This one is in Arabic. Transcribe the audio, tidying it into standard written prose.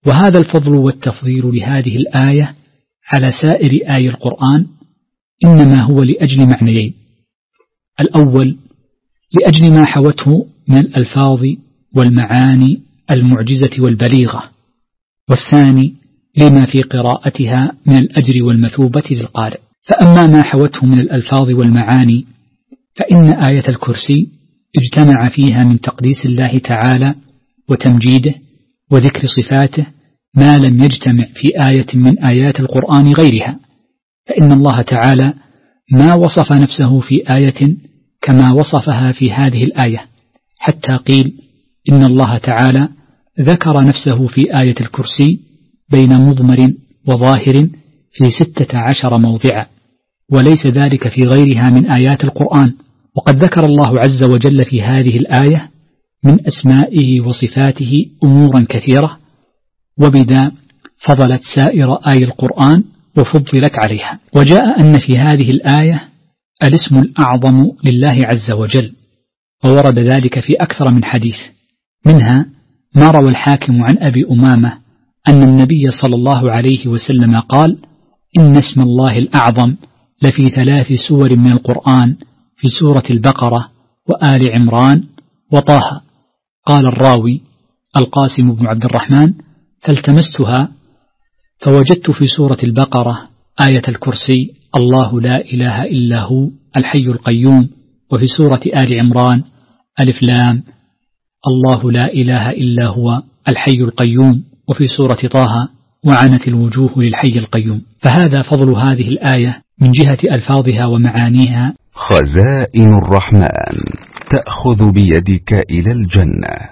وهذا الفضل والتفضيل لهذه الآية على سائر آي القرآن إنما هو لأجل معنيين: الأول لأجل ما حوته من الألفاظ والمعاني المعجزة والبليغة، والثاني لما في قراءتها من الأجر والمثوبة للقارئ. فأما ما حوته من الألفاظ والمعاني فإن آية الكرسي اجتمع فيها من تقديس الله تعالى وتمجيده وذكر صفاته ما لم يجتمع في آية من آيات القرآن غيرها، فإن الله تعالى ما وصف نفسه في آية كما وصفها في هذه الآية، حتى قيل إن الله تعالى ذكر نفسه في آية الكرسي بين مضمر وظاهر في 16 موضعا، وليس ذلك في غيرها من آيات القرآن. وقد ذكر الله عز وجل في هذه الآية من أسمائه وصفاته أمورا كثيرة، وبذا فضلت سائر آي القرآن وفضلت عليها. وجاء أن في هذه الآية الاسم الأعظم لله عز وجل، وورد ذلك في أكثر من حديث، منها ما روى الحاكم عن أبي أمامة أن النبي صلى الله عليه وسلم قال: إن اسم الله الأعظم لفي 3 سور من القرآن، في سورة البقرة وآل عمران وطه. قال الراوي القاسم بن عبد الرحمن: فالتمستها فوجدت في سورة البقرة آية الكرسي الله لا إله إلا هو الحي القيوم، وفي سورة آل عمران ألف لام الله لا إله إلا هو الحي القيوم، وفي سورة طه وعنت الوجوه للحي القيوم. فهذا فضل هذه الآية من جهة ألفاظها ومعانيها. خزائن الرحمن تأخذ بيدك إلى الجنة.